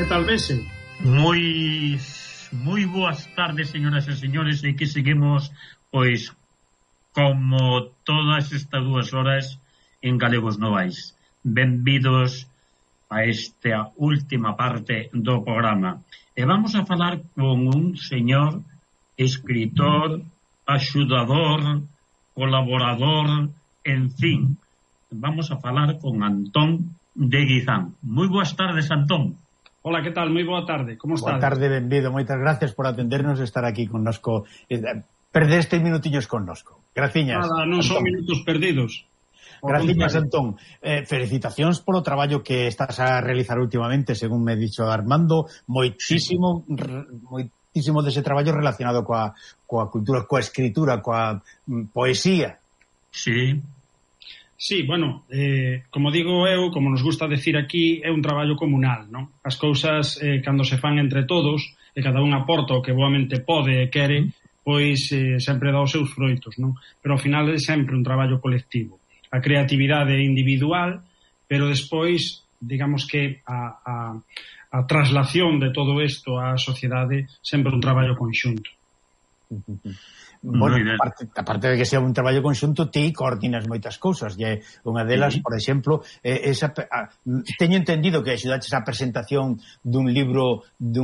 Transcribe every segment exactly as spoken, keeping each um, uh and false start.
tal, Bese? Moi moi boas tardes, señoras e señores, e que seguimos, pois, como todas estas dúas horas en Galegos Novais. Benvidos a esta última parte do programa. E vamos a falar con un señor escritor, axudador, colaborador, en fin. Vamos a falar con Antón de Guizán. Moi boas tardes, Antón. Hola, que tal? Moi boa tarde. Como estás? Boa tarde, benvido. Moitas gracias por atendernos e estar aquí connosco. Perder estes minutillos connosco. Graciñas. Nada, non son minutos perdidos. Graciñas, Antón. Eh, felicitacións polo traballo que estás a realizar últimamente, según me dicho Armando. Moitísimo, sí. moitísimo dese traballo relacionado coa, coa cultura, coa escritura, coa poesía. Sí. Sí, bueno, eh, como digo eu, como nos gusta decir aquí, é un traballo comunal, non? As cousas, eh, cando se fan entre todos, e cada un aporta o que boamente pode e quere, pois eh, sempre dá os seus froitos, non? Pero ao final é sempre un traballo colectivo. A creatividade é individual, pero despois, digamos que a, a, a traslación de todo isto á sociedade sempre un traballo conxunto. Bueno, aparte, aparte de que sea un traballo conxunto, ti coordinas moitas cousas, e unha delas, sí. Por exemplo, eh, esa, a, teño entendido que axudaches a presentación dun libro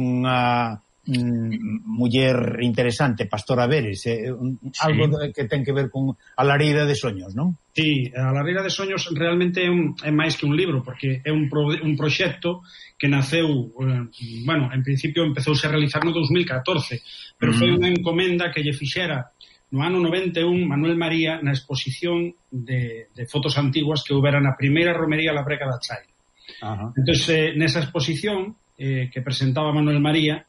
dunha mm, muller interesante, Pastora Veres, eh, un, sí. Algo de, que ten que ver con A Lareira de Soños, non? Sí, A Lareira de Soños realmente é, un, é máis que un libro, porque é un, pro, un proxecto que naceu, eh, bueno, en principio empezouse a realizar no dos mil catorce, pero mm. foi unha encomenda que lle fixera no ano noventa e un Manuel María na exposición de, de fotos antiguas que houbera na primeira romería La Breca da Chaira. Uh-huh. Entón, eh, nesa exposición eh, que presentaba Manuel María,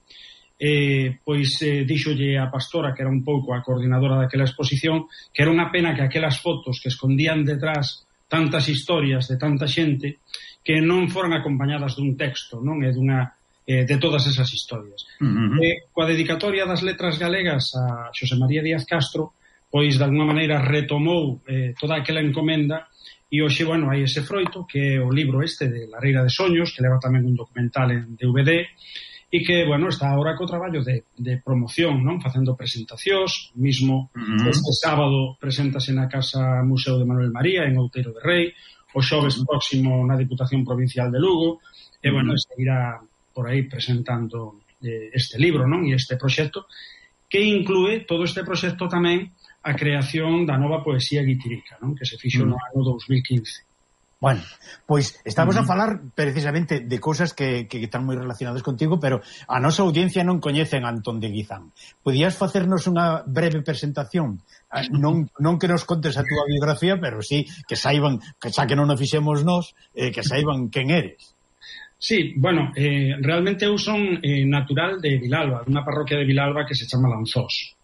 eh, pois eh, díxolle a pastora, que era un pouco a coordinadora daquela exposición, que era unha pena que aquelas fotos que escondían detrás tantas historias de tanta xente que non foran acompañadas dun texto, non? E dunha, eh, de todas esas historias. Uh-huh. E coa dedicatoria das letras galegas a Xosé María Díaz Castro, pois de alguma maneira retomou eh, toda aquela encomenda e hoxe, bueno, hai ese froito que é o libro este de Lareira de Soños, que leva tamén un documental en D V D e que, bueno, está agora co traballo de, de promoción, non? Facendo presentacións, mismo uh-huh. este sábado preséntase na Casa Museo de Manuel María en Outeiro de Rei, o xoves próximo na Diputación Provincial de Lugo, e, bueno, uh-huh. seguirá por aí presentando eh, este libro, non? E este proxecto, que inclúe todo este proxecto tamén a creación da nova poesía guitirica, non? Que se fixo uh-huh. no ano dos mil quince. Bueno, pois estamos uh-huh. a falar precisamente de cousas que, que están moi relacionadas contigo, pero a nosa audiencia non coñecen a Antón de Guizán. Podías facernos unha breve presentación? Non, non que nos contes a túa biografía, pero sí que saiban, que xa que non o fixemos nós, eh, que saiban quen eres. Sí, bueno, eh, realmente eu son eh, natural de Vilalba, dunha parroquia de Vilalba que se chama Lanzós.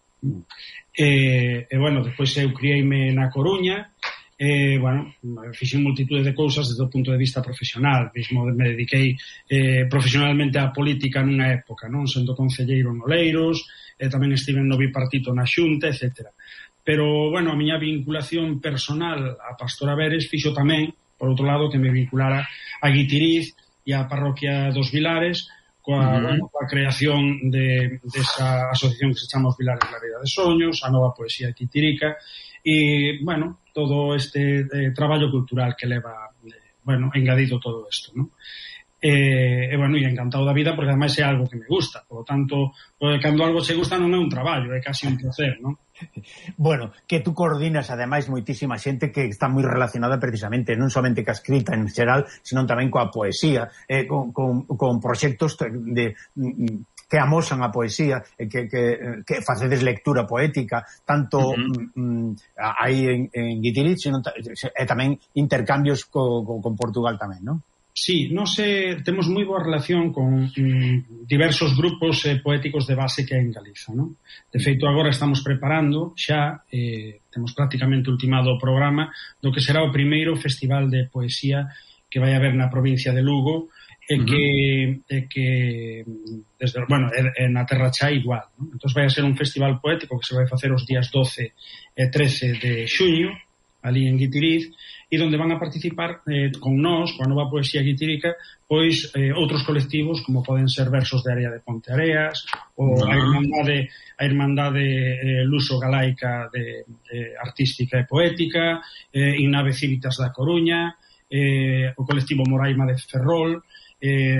E, eh, bueno, despois eu criei-me na Coruña. Eh, bueno, fixen multitude de cousas desde o punto de vista profesional, mesmo me dediquei eh, profesionalmente á política nunha época, non? Sendo concelleiro en Oleiros, eh, tamén estive no bipartito na Xunta, etcétera. Pero, bueno, a miña vinculación personal a Pastora Veres fixo tamén, por outro lado, que me vinculara a Guitiriz e a parroquia dos Vilares coa, uh-huh. bueno, coa creación de, de esa asociación que se chama Os Vilares Lareira de Soños, a nova poesía guitirica e, bueno, todo este eh, traballo cultural que leva, eh, bueno, engadido todo isto, non? E, eh, bueno, e encantado da vida porque ademais é algo que me gusta, por lo tanto, pues, cando algo che gusta non é un traballo, é casi un placer, non? Bueno, que tú coordinas ademais moitísima xente que está moi relacionada precisamente non somente ca escrita en xeral, sino tamén coa poesía, eh, con, con, con proxectos de, que amosan a poesía, eh, que, que, que facedes lectura poética, tanto uh-huh. mm, aí en, en Guitiriz, sino e tamén intercambios co, co, con Portugal tamén, non? Sí, nos eh, temos moi boa relación con mm, diversos grupos eh, poéticos de base que hai en Galiza, non? De feito, agora estamos preparando xa, eh, temos prácticamente ultimado o programa do que será o primeiro festival de poesía que vai haber na provincia de Lugo e uh-huh. que, e que desde, bueno, é, é na Terra Chá igual, non? Entón vai a ser un festival poético que se vai facer os días doce e trece de xuño ali en Guitiriz, e onde van a participar eh, con nós, coa nova poesía guitírica, pois eh, outros colectivos como poden ser Versos de Area de Ponteareas ou a Irmandade a Irmandade eh, Luso Galaica de, de Artística e Poética, eh, Innave Cívitas da Coruña, eh, o colectivo Moraima de Ferrol, eh,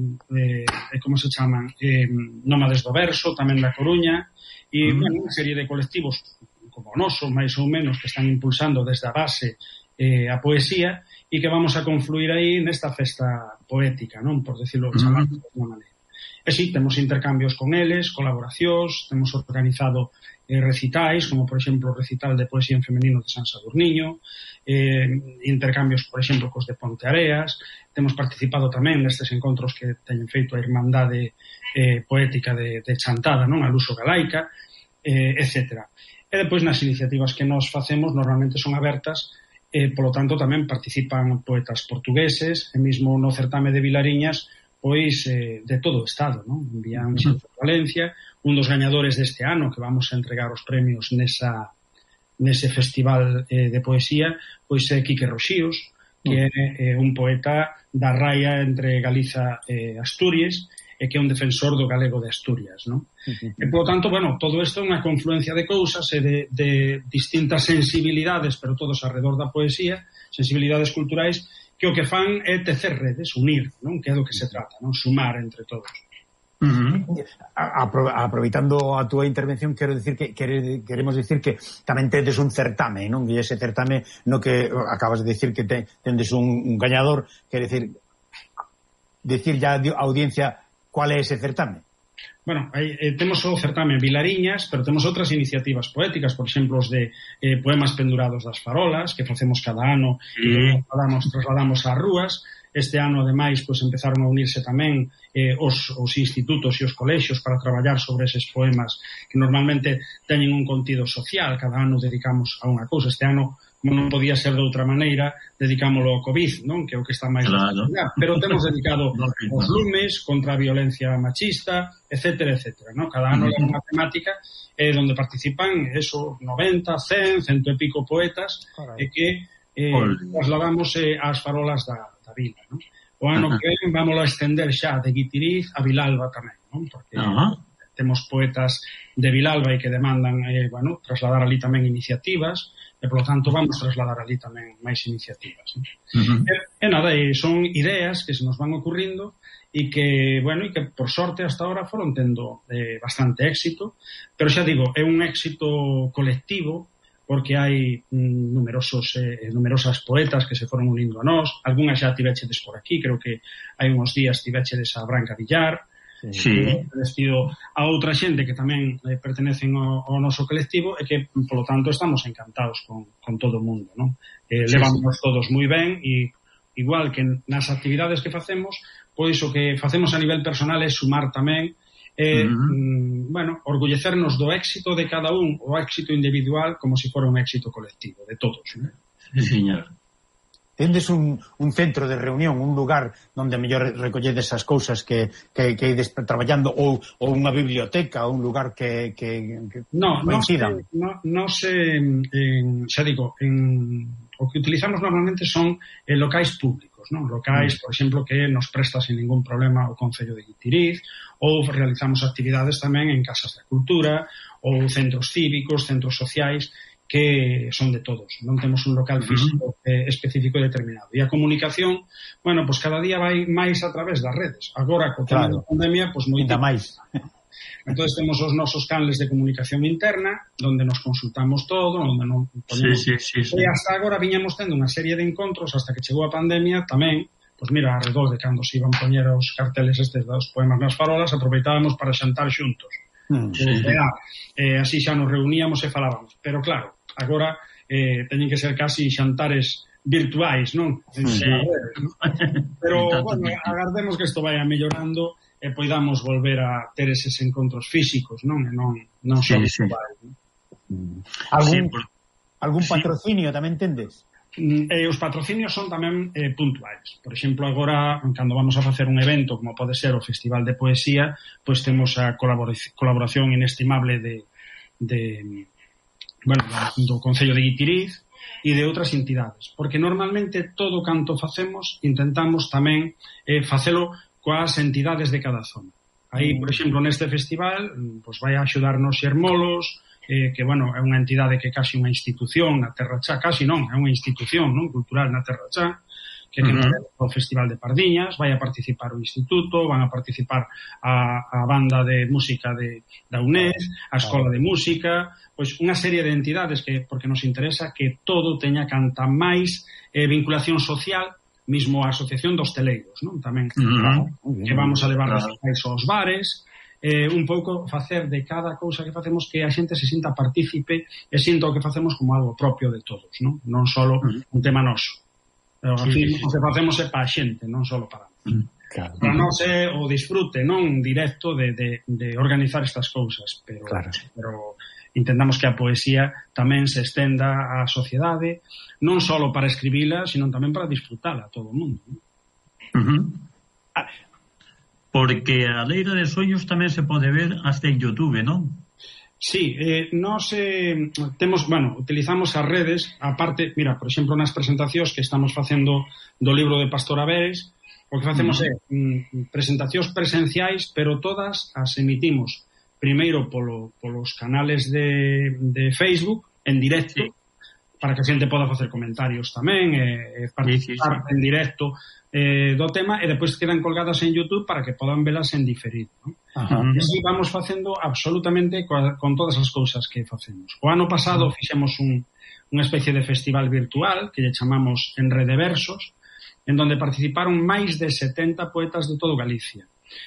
eh, como se chaman, eh, Nómades do Verso, tamén da Coruña, e mm. bueno, unha serie de colectivos como o noso, máis ou menos, que están impulsando desde a base eh, a poesía e que vamos a confluir aí nesta festa poética, non? Por decirlo de chamar de alguma maneira. E si, temos intercambios con eles, colaboracións, temos organizado eh, recitais, como por exemplo o recital de poesía en femenino de San Sadurniño, eh, intercambios, por exemplo, cos de Ponteareas, temos participado tamén nestes encontros que teñen feito a Irmandade eh, Poética de, de Chantada, non? A Luso Galaica, eh, etcétera. E depois nas iniciativas que nos facemos normalmente son abertas, e polo tanto tamén participan poetas portugueses, e mesmo no certame de Vilariñas, pois eh, de todo o estado, non? Envían uh-huh. Valencia, un dos gañadores deste ano que vamos a entregar os premios nesa nese festival eh, de poesía, pois é Quique Roxíos, que é eh, un poeta da raia entre Galiza e Asturias, e que é un defensor do galego de Asturias, non? Uh-huh. E, polo tanto, bueno, todo isto é unha confluencia de cousas e de, de distintas sensibilidades, pero todos alrededor da poesía, sensibilidades culturais, que o que fan é tecer redes, unir, non? Que é do que se trata, non? Sumar entre todos. Uh-huh. Apro aproveitando a túa intervención, quero decir que quere, queremos decir que tamén tedes un certame, non? E ese certame no que acabas de decir que te, tendes un, un gañador, quere decir decir ya a audiencia cual é ese certame. Bueno, aí, eh, temos o certame en Vilariñas, pero temos outras iniciativas poéticas, por exemplo, os de eh, poemas pendurados das farolas, que facemos cada ano e mm. trasladamos, trasladamos ás rúas. Este ano, ademais, pois, empezaron a unirse tamén eh, os, os institutos e os colexios para traballar sobre eses poemas que normalmente teñen un contido social. Cada ano dedicamos a unha cousa. Este ano, como non podía ser de outra maneira, dedicámoslo ao COVID, non? Que é o que está máis... Claro. Pero temos dedicado aos lumes, contra a violencia machista, etcétera, etcétera, non? Cada ano é unha temática eh, onde participan eso, noventa, cen, cento e pico poetas e eh, que eh, trasladamos eh, ás farolas da, da vila, non? O ano que ven vamos a estender xa de Guitiriz a Vilalba tamén, non? Porque uh-huh. temos poetas de Vilalba e que demandan eh, bueno, trasladar ali tamén iniciativas, e polo tanto vamos trasladar ali tamén máis iniciativas, non? Uh-huh. e, e nada, e son ideas que se nos van ocurrindo e que, bueno, e que por sorte hasta ahora foron tendo eh, bastante éxito, pero xa digo, é un éxito colectivo porque hai mm, numerosos eh, numerosas poetas que se foron unindo a nós, algunhas xa tivechedes por aquí, creo que hai uns días tivechedes a Branca Villar, sí. Vestido a outra xente que tamén eh, pertenecen ao, ao noso colectivo e que, polo tanto, estamos encantados con, con todo o mundo, non? Eh, sí, levamos sí. todos moi ben e igual que nas actividades que facemos, pois o que facemos a nivel personal é sumar tamén eh, uh-huh. mm, bueno, orgullecernos do éxito de cada un, o éxito individual como se si fora un éxito colectivo de todos, non? Sí, señor. Tendes un, un centro de reunión, un lugar onde mellor recolledes as cousas que, que, que ides traballando, ou, ou unha biblioteca, ou un lugar que, que, que no, coincidan? No, no se, en, xa digo, en, o que utilizamos normalmente son eh, locais públicos, non? Locais, mm. por exemplo, que nos presta sin ningún problema o Concello de Guitiriz, ou realizamos actividades tamén en casas de cultura, ou centros cívicos, centros sociais, que son de todos, non temos un local físico eh, específico e determinado. E a comunicación, bueno, pois pues cada día vai máis a través das redes. Agora, co tema claro. da pandemia, pois pues, moito máis. Entón, temos os nosos canles de comunicación interna, onde nos consultamos todo, onde non ponemos... Sí, sí, sí, sí. E hasta agora viñamos tendo unha serie de encontros hasta que chegou a pandemia tamén, pois pues mira, alrededor de cando se iban poñer os carteles estes dos poemas nas farolas, aproveitábamos para xantar xuntos. Mm, sí. E, eh, así xa nos reuníamos e falábamos. Pero claro, agora eh, teñen que ser casi xantares virtuais, non? Sí. Pero, bueno, agardemos que isto vaya mellorando e poidamos volver a ter eses encontros físicos, non? E non, non sí, só sí. Algún, sí, por... algún sí. patrocinio tamén tendes? E os patrocinios son tamén eh, puntuais. Por exemplo, agora, cando vamos a facer un evento como pode ser o Festival de Poesía, pois temos a colaboración, colaboración inestimable de, de bueno, do Concello de Guitiriz, e de outras entidades, porque normalmente todo canto facemos intentamos tamén eh, facelo coas entidades de cada zona. Aí, por exemplo, neste festival pues, vai a axudarnos Xermolos, eh, que, bueno, é unha entidade que é casi unha institución na Terra Chá, casi non, é unha institución non cultural na Terra Chá, que é uh-huh. o Festival de Pardiñas, vai a participar o Instituto, van a participar a, a banda de música de, da U N E D, a Escola de Música, pois unha serie de entidades que, porque nos interesa que todo teña canta máis eh, vinculación social, mismo a Asociación dos Teleiros, non? Tamén, uh-huh. que vamos a levar uh-huh. aos bares, eh, un pouco facer de cada cousa que facemos que a xente se sinta partícipe e sinta o que facemos como algo propio de todos, non? Non só uh-huh. un tema noso. Pero, sí, fin, sí, sí. O que facemos é para a xente, non só para nós. Claro. Para nós é o disfrute non directo de, de, de organizar estas cousas, pero, claro. pero intentamos que a poesía tamén se estenda á sociedade, non só para escribila, sino tamén para disfrutala a todo o mundo. Uh-huh. Ah, porque a Leira de Soños tamén se pode ver hasta en YouTube, non? Sí, eh, nos eh, temos, bueno, utilizamos as redes, aparte, mira, por exemplo, nas presentacións que estamos facendo do libro de Pastor Averes, o que facemos uh-huh. é mm, presentacións presenciais, pero todas as emitimos primeiro polo, polos canales de, de Facebook, en directo, sí. para que a xente poda facer comentarios tamén, e eh, participar sí, sí, sí. en directo eh, do tema, e depois quedan colgadas en YouTube para que podan velas en diferido, ¿no? Uh-huh. E así vamos facendo absolutamente con, con todas as cousas que facemos. O ano pasado uh-huh. fixemos un, unha especie de festival virtual que lle chamamos Enrede Versos, en donde participaron máis de setenta poetas de todo Galicia.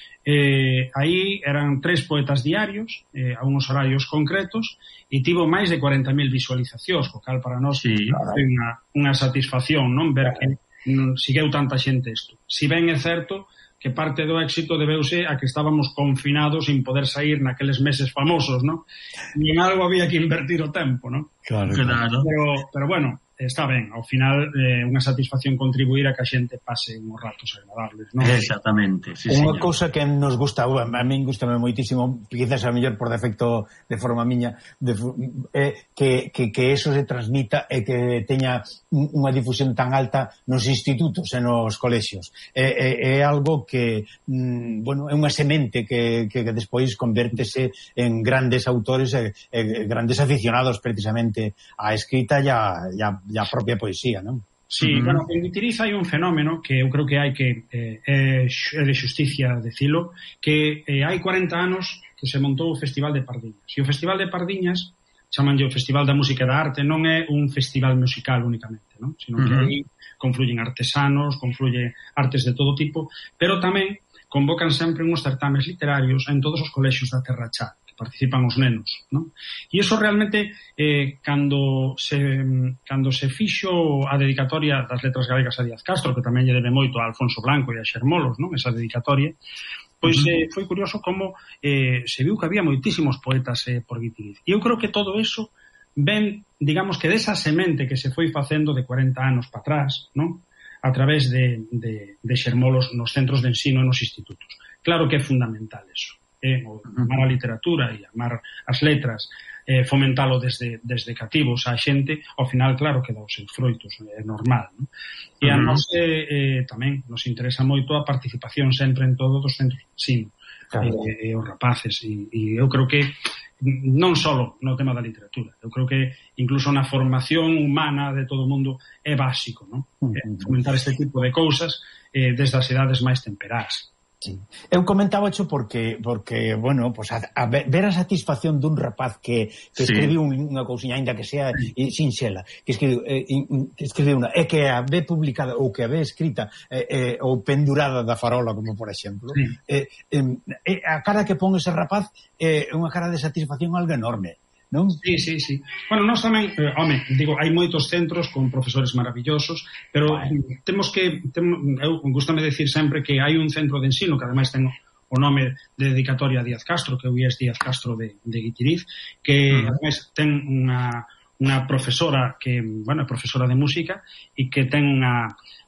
Eh, aí eran tres poetas diarios eh, a unos horarios concretos e tivo máis de cuarenta mil visualizacións, co cal para nós sí. é unha, unha satisfacción non ver que non sigueu tanta xente isto. Si ben é certo que parte do éxito debeuse a que estábamos confinados sin poder sair naqueles meses famosos, non? E en algo había que invertir o tempo, non? Claro, claro. Pero, pero bueno, está ben, ao final é eh, unha satisfacción contribuir a que a xente pase uns ratos agradables, non? Exactamente, sí, unha cousa que nos gusta, a min gustame moitísimo, quizás a mellor por defecto de forma miña, de, é que, que, que eso se transmita e que teña unha difusión tan alta nos institutos e nos colexios. É, é, é algo que, mm, bueno, é unha semente que, que, que despois convértese en grandes autores e, e grandes aficionados precisamente á escrita e a, e a e a propia poesía, non? Sí, uh-huh. bueno, en Guitiriz hai un fenómeno que eu creo que hai que eh, é de xusticia decilo, que eh, hai cuarenta anos que se montou o Festival de Pardiñas. E o Festival de Pardiñas, chamanlle o Festival da Música e da Arte, non é un festival musical únicamente, non? Sino que uh-huh. aí confluyen artesanos, confluye artes de todo tipo, pero tamén convocan sempre uns certames literarios en todos os colexios da Terra Chá, participan os nenos, non? E iso realmente eh, cando se cando se fixo a dedicatoria das letras galegas a Díaz Castro, que tamén lle debe moito a Alfonso Blanco e a Xermolos, non? Esa dedicatoria, pois eh, foi curioso como eh, se viu que había moitísimos poetas eh, por Guitiriz. E eu creo que todo eso ven, digamos que desa semente que se foi facendo de cuarenta anos para atrás, non? A través de, de, de Xermolos nos centros de ensino e nos institutos. Claro que é fundamental eso. Eh, amar a literatura e amar as letras, eh, fomentalo desde, desde cativos a xente, ao final claro que dá os seus froitos, é normal, non? E a nós eh, eh, tamén nos interesa moito a participación sempre en todos os centros de ensino, claro. e, e os rapaces, e, e eu creo que non só no tema da literatura, eu creo que incluso na formación humana de todo o mundo é básico, non? Uh-huh. eh, fomentar este tipo de cousas eh, desde as idades máis temperás. Sí. Eu comentaba xo porque, porque bueno, pues a, a ver a satisfacción dun rapaz que, que sí. escribiu unha cousiña, ainda que sea eh, sinxela, que escribiu, eh, que escribiu unha, e que a ve publicada ou que a ve escrita eh, eh, ou pendurada da farola, como por exemplo, sí. eh, eh, a cara que pon ese rapaz é eh, unha cara de satisfacción algo enorme. Non? Sí, sí, sí. Bueno, nós tamén, eh, home, digo, hai moitos centros con profesores maravillosos, pero bueno. temos que, tem, eu gustame decir sempre que hai un centro de ensino, que ademais ten o nome de dedicatoria a Díaz Castro, que hoxe é Díaz Castro de, de Guitiriz, que uh-huh. ademais ten unha, unha profesora que, bueno, é profesora de música e que ten unha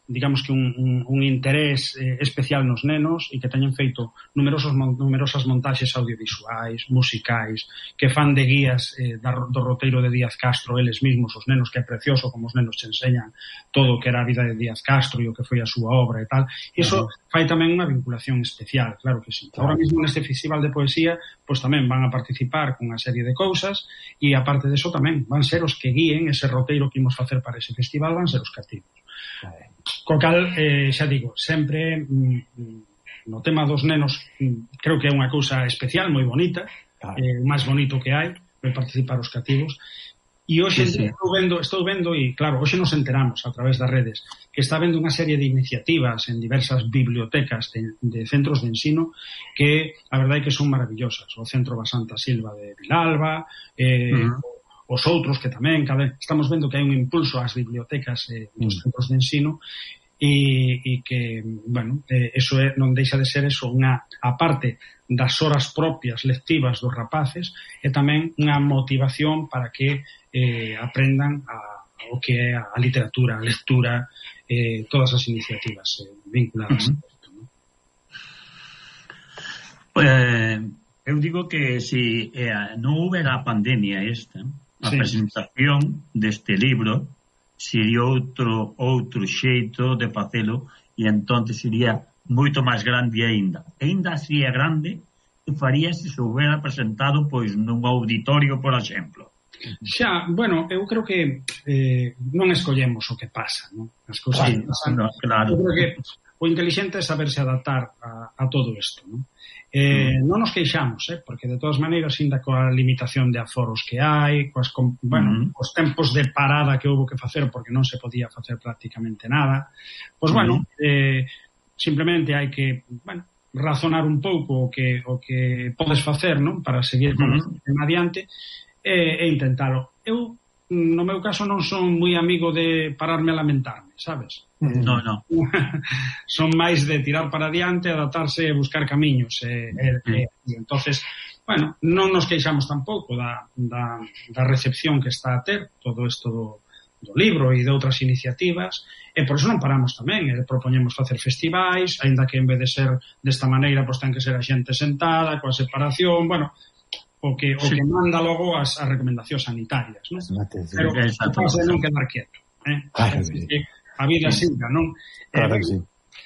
digamos que un, un, un interés eh, especial nos nenos e que teñen feito numerosos, numerosas montaxes audiovisuais, musicais, que fan de guías eh, do roteiro de Díaz Castro, eles mesmos, os nenos, que é precioso como os nenos te enseñan todo o que era a vida de Díaz Castro e o que foi a súa obra e tal. E iso uh-huh. fai tamén unha vinculación especial, claro que sí. Ahora mesmo neste festival de poesía, pois tamén van a participar con unha serie de cousas e aparte de eso tamén van ser os que guíen ese roteiro que imos facer para ese festival, van ser os cativos. Vale. Co cal, eh, xa digo, sempre mm, no tema dos nenos mm, creo que é unha cousa especial, moi bonita, claro. eh, o máis bonito que hai de participar os cativos. E hoxe sí, sí. estou vendo, estou vendo e claro, hoxe nos enteramos a través das redes que está vendo unha serie de iniciativas en diversas bibliotecas de, de centros de ensino que a verdade é que son maravillosas. O Centro Basanta Silva de Vilalba, eh, uh-huh. os outros que tamén, cada vez estamos vendo que hai un impulso ás bibliotecas eh, dos mm. centros de ensino e, e que, bueno, eh, eso é, non deixa de ser eso, unha, aparte das horas propias lectivas dos rapaces, é tamén unha motivación para que eh, aprendan a, a o que é a literatura, a lectura, eh, todas as iniciativas eh, vinculadas mm-hmm. a isto, ¿no? Eh, eu digo que si eh, non houbera a pandemia esta, a sí. presentación deste libro sería outro outro xeito de facelo e entón sería moito máis grande aínda. Aínda sería grande e faría se se houbera presentado pois nun auditorio, por exemplo. Xa, bueno, eu creo que eh, non escollemos o que pasa, non? As cousas sí, pasan. No, claro. Eu creo que o inteligente é saberse adaptar a, a todo isto, non? Eh, mm. non nos queixamos, eh, porque de todas maneiras, ainda coa limitación de aforos que hai, coas, con, bueno, mm. os tempos de parada que houve que facer porque non se podía facer prácticamente nada, pois mm. bueno, eh, simplemente hai que, bueno, razonar un pouco o que o que podes facer, non, para seguir con mm. adiante e, e intentalo. Eu, no meu caso, non son moi amigo de pararme a lamentarme, sabes? No, no. Son máis de tirar para adiante, adaptarse e buscar camiños. E, e, e, e entonces, bueno, non nos queixamos tampouco da, da, da recepción que está a ter todo isto do, do libro e de outras iniciativas, e por iso non paramos tamén, e propoñemos facer festivais, aínda que en vez de ser desta maneira, pois ten que ser a xente sentada, coa separación, bueno, o que, o sí. que manda logo as, as recomendacións sanitarias, non? Pero pasa de non quedar quieto, eh? Claro, sí. Que a vida sí. siga, non? Claro eh, que sí.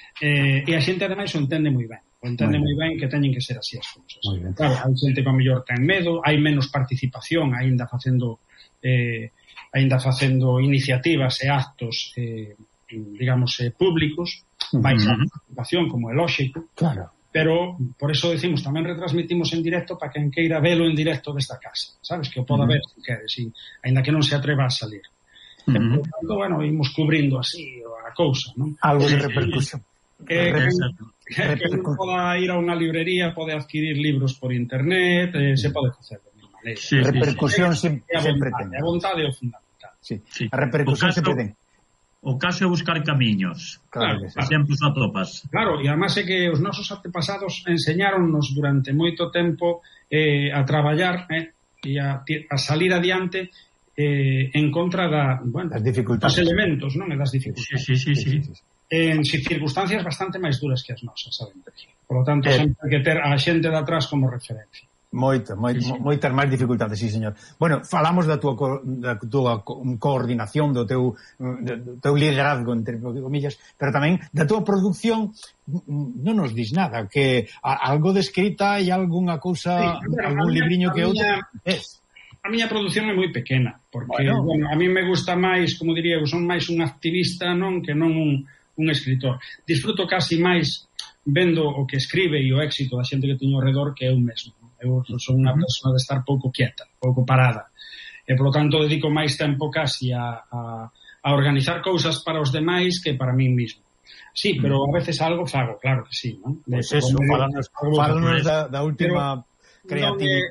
Eh, e a xente ademais o entende moi ben, o entende moi ben que teñen que ser así as cousas. Claro, hai xente que a mellor ten medo, hai menos participación aínda facendo eh, aínda facendo iniciativas e actos eh, digamos eh, públicos, vai uh-huh. a participación como é lóxico. Claro. Pero, por eso decimos, tamén retransmitimos en directo para quen queira velo en directo desta casa, sabes? Que o poda uh-huh. ver se quere, si, ainda que non se atreva a salir. Uh-huh. E, por tanto, bueno, imos cubrindo así a cousa, non? Algo de repercusión. Que, que, que non poda ir a unha librería, pode adquirir libros por internet, eh, se pode facer de mesma maneira. Sí, repercusión sí, sí. sempre ten. A vontade é o fundamental. Sí. Sí. A repercusión sempre ten. O caso é buscar camiños. Claro, claro. Sempre os atopas. Claro, e además é que os nosos antepasados enseñáronnos durante moito tempo eh, a traballar eh, e a, a salir adiante eh, en contra da, bueno, das dificultades, dos elementos, non? E das dificultades. Sí, sí, sí, sí, sí. En circunstancias bastante máis duras que as nosas, saben? Por lo tanto, eh. sempre hai que ter a xente de atrás como referencia. Moito, moito, sí, sí. moitas máis dificultades, sí, señor. Bueno, falamos da túa, co, da túa co, coordinación, do teu, do teu liderazgo, entre comillas, pero tamén da túa produción non nos dis nada, que a, algo de escrita e algunha cousa, sí, bueno, algún libriño que outro. Es. A miña produción é moi pequena, porque, bueno, bueno, a mí me gusta máis, como diría, eu son máis un activista, non, que non un, un escritor. Disfruto casi máis vendo o que escribe e o éxito da xente que teño ao redor que eu mesmo. Eu son unha persona de estar pouco quieta, pouco parada. E, polo tanto, dedico máis tempo casi a, a, a organizar cousas para os demais que para mí mismo. Sí, pero a veces algo fago, claro que sí, non? Pois pues eso, falanos da, da última creativa.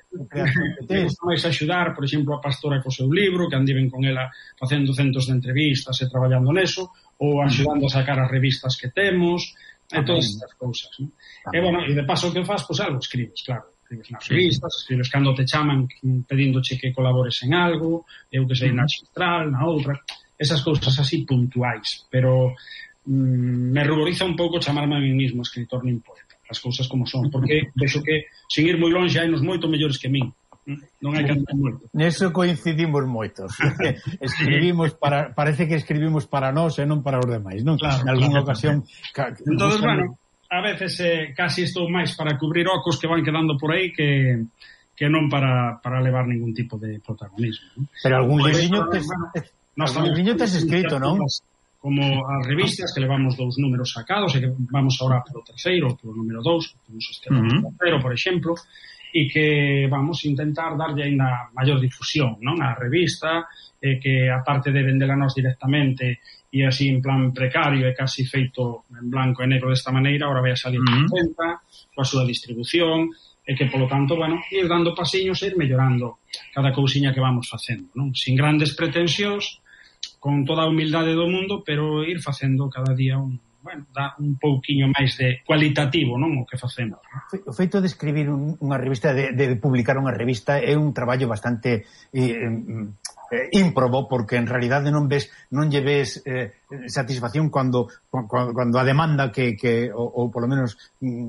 Me gusta máis axudar, por exemplo, a Pastora co seu libro, que andiven con ela facendo centos de entrevistas e traballando neso, ou axudando a sacar as revistas que temos, e todas estas cousas, non? E, bueno, e de paso que faz, pois algo escribes, claro. Escribes nas revistas, sí. escribes cando te chaman pedíndoche que colabores en algo, eu que sei, na Xistral, na outra, esas cousas así puntuais, pero mm, me ruboriza un pouco chamarme a mí mismo escritor nin poeta, as cousas como son, porque vexo que, sin ir moi longe, hai nos moito mellores que min. Non hai que andar moito. Neso coincidimos moitos. Escribimos para, parece que escribimos para nós e non para os demais, non? Claro, en algunha claro. ocasión. Entonces, bueno, a veces eh, casi estou máis para cubrir ocos que van quedando por aí que que non para, para levar ningún tipo de protagonismo, ¿no? Pero algún pues, libriño tes, bueno, algún libriño tes escrito, non? Como as revistas, que levamos dous números sacados, e que vamos agora polo terceiro, polo número dous, temos este uh -huh. terceiro, por exemplo, e que vamos intentar darlle ainda maior difusión, non? A revista, eh, que aparte de vendela nós directamente e así en plan precario e casi feito en blanco e negro desta maneira, agora vai a salir uh -huh. venta, coa súa distribución, e que, polo tanto, bueno, ir dando pasiños e ir mellorando cada cousiña que vamos facendo, non? Sin grandes pretensións, con toda a humildade do mundo, pero ir facendo cada día un, bueno, dá un pouquiño máis de cualitativo, non, o que facemos. O feito de escribir un, unha revista, de, de publicar unha revista, é un traballo bastante eh, eh, ímprobo, porque en realidade non ves, non lle ves eh, satisfacción cando, cando, cando a demanda que, que ou, ou polo menos mm,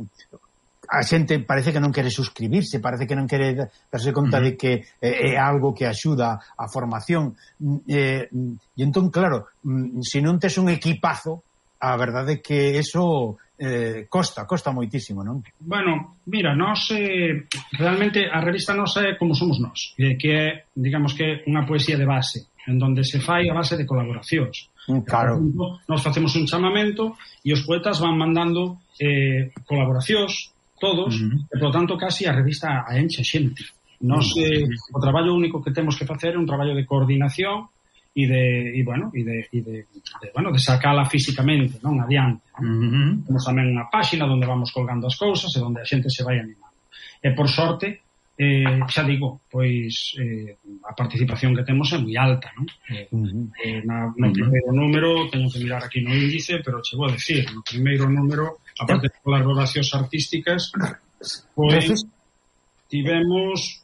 a xente parece que non quere suscribirse, parece que non quere darse conta uh -huh. de que eh, é algo que axuda a formación. Eh, e entón, claro, se non tes un equipazo, a verdade é que eso eh, costa, costa moitísimo, non? Bueno, mira, nós eh, realmente a revista nos é como somos nós, eh, que é, digamos que unha poesía de base, en donde se fai a base de colaboracións. Claro. Ejemplo, nos facemos un chamamento e os poetas van mandando eh, colaboracións, todos, uh -huh. e, por tanto, casi a revista a enche xente. Nos, eh, o traballo único que temos que facer é un traballo de coordinación e de, e, bueno, e de, e de, de, bueno, de sacala físicamente, non, adiante, non? Uh -huh. Temos tamén unha páxina onde vamos colgando as cousas e onde a xente se vai animando. E, por sorte, eh, xa digo, pois eh, a participación que temos é moi alta, non? Eh, uh -huh. eh, na, no primeiro número, teño que mirar aquí no índice, pero che vou a decir, no primeiro número, aparte de colaboracións artísticas, pois tivemos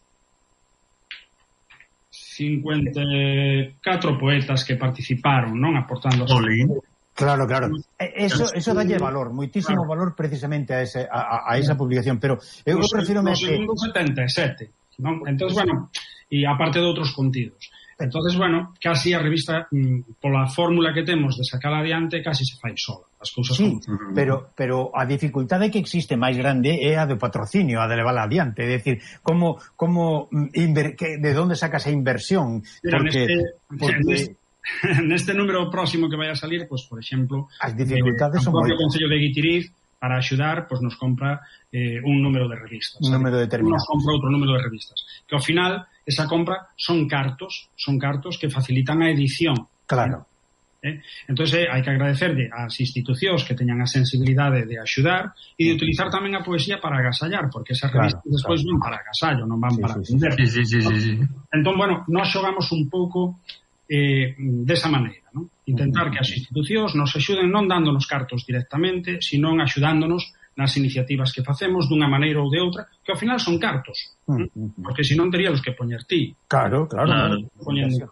cincuenta e catro poetas que participaron, non? Aportando as... Claro, claro. Eso, eso dalle valor, moitísimo claro. valor precisamente a, ese, a, a esa publicación, pero eu no, prefiro no, me que... segundo setenta e sete, non? Entón, bueno, e aparte de outros contidos. Entonces, bueno, casi a revista, mmm, pola fórmula que temos de sacar adiante, casi se fai sola. As cousas sí, como... pero, pero a dificultade que existe máis grande é a do patrocinio, a de levarla adiante. É dicir, como, como inver... que, de onde sacas a inversión? Mira, porque, neste, porque... neste, neste número próximo que vai a salir, pues, por exemplo, as dificultades eh, son o propio moi... Concello de Guitiriz, para axudar, pues, nos compra eh, un número de revistas. Un número determinado. Nos compra outro número de revistas. Que ao final, esa compra son cartos, son cartos que facilitan a edición. Claro. Eh? Entón, eh, hai que agradecerle ás institucións que teñan a sensibilidade de axudar e de utilizar tamén a poesía para agasallar, porque esas revistas claro, despois claro. van para agasallo, non van sí, para sí, vender. Sí, sí, sí, sí, sí. Entón, bueno, nós xogamos un pouco eh, desa maneira, non? Intentar que as institucións nos axuden non dándonos cartos directamente, sino axudándonos nas iniciativas que facemos dunha maneira ou de outra, que ao final son cartos, uh -huh. porque senón teríalos que poñer ti. Claro, claro. claro. Poñendo.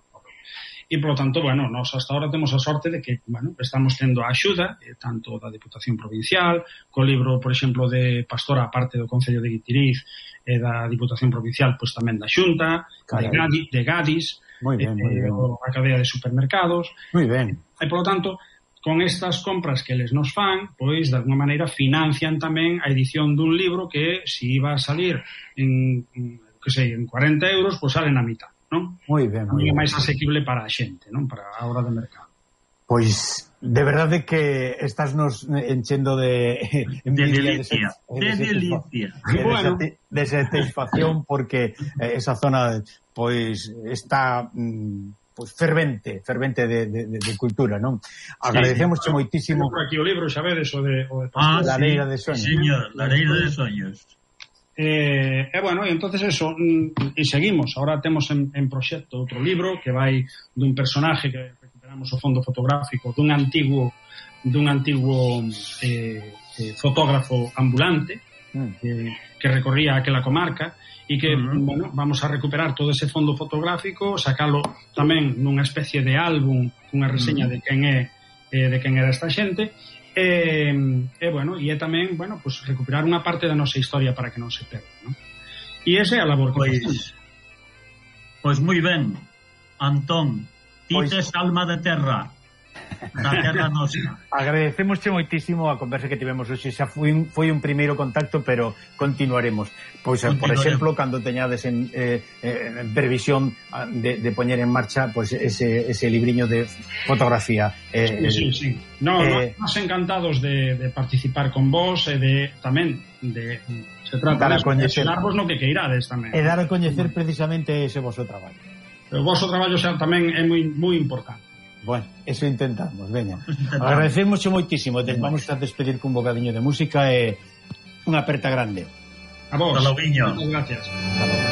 E, polo tanto, bueno, nós hasta ahora temos a sorte de que, bueno, estamos tendo a axuda, eh, tanto da Diputación Provincial, co libro, por exemplo, de Pastora, a parte do Concello de Guitiriz, e eh, da Diputación Provincial, pois tamén da Xunta, de, Gadi, de Gadis, muy bien, eh, muy bien. a cadea de supermercados. Muy ben. E, polo tanto, con estas compras que eles nos fan, pois, de alguma maneira, financian tamén a edición dun libro que, se iba a salir en, que sei, en cuarenta euros, pois sale na mitad. Non? Moi ben, moi ben. máis asequible para a xente, non? Para a hora de mercado. Pois, de verdade que estás nos enchendo de... de delicia, de, de delicia. De, bueno. de, de satisfacción, porque esa zona, pois, está... Pois fervente, fervente de, de, de cultura, non? Agradecemos sí, moitísimo... Por aquí o libro, xa vedes, o de, o de ah, La sí, Leira de Soños. Señor, La Leira de Soños. Eh, e bueno, e entonces eso, e seguimos, ahora temos en, en proxecto outro libro que vai dun personaje que recuperamos o fondo fotográfico dun antiguo dun antiguo eh, eh, fotógrafo ambulante mm. eh, que recorría aquela comarca e que, mm. bueno, vamos a recuperar todo ese fondo fotográfico, sacalo tamén nunha especie de álbum, unha reseña mm. de quen é eh, de quen era esta xente, e, e bueno, e é tamén, bueno, pues recuperar unha parte da nosa historia para que non se perda, non? E esa é a labor que pois, facemos. Pois moi ben, Antón, ti Pois... tes alma de terra, da terra nosa. Agradecemosche moitísimo a conversa que tivemos hoxe. Xa foi un, foi un primeiro contacto, pero continuaremos. Pois, continuaremos. Por exemplo, cando teñades en, eh, en previsión de, de poñer en marcha pois ese, ese libriño de fotografía. Eh, sí, sí, sí. No, eh, nos encantados de, de participar con vos e de tamén de se trata de ensinarvos no que queirades tamén. E dar a coñecer precisamente ese vosso traballo. O vosso traballo xa tamén é moi moi importante. Bueno, eso intentamos, veña. Agradecemos moitísimo. Vamos a despedir cun bocadiño de música e unha aperta grande. A vos. Hasta logo. Muchas gracias. Hasta logo.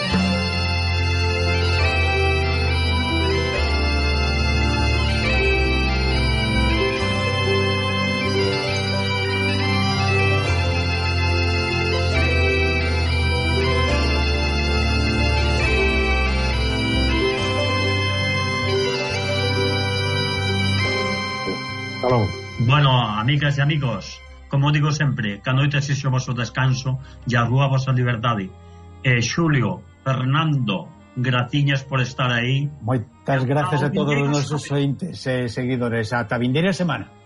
Bueno, amigas e amigos, como digo sempre, que a noite sexa o vosso descanso e a rúa a vosa liberdade. E Xulio, Fernando, graciñas por estar aí. Moitas gracias a todos os nosos ointes e seguidores. Ata vindeira semana.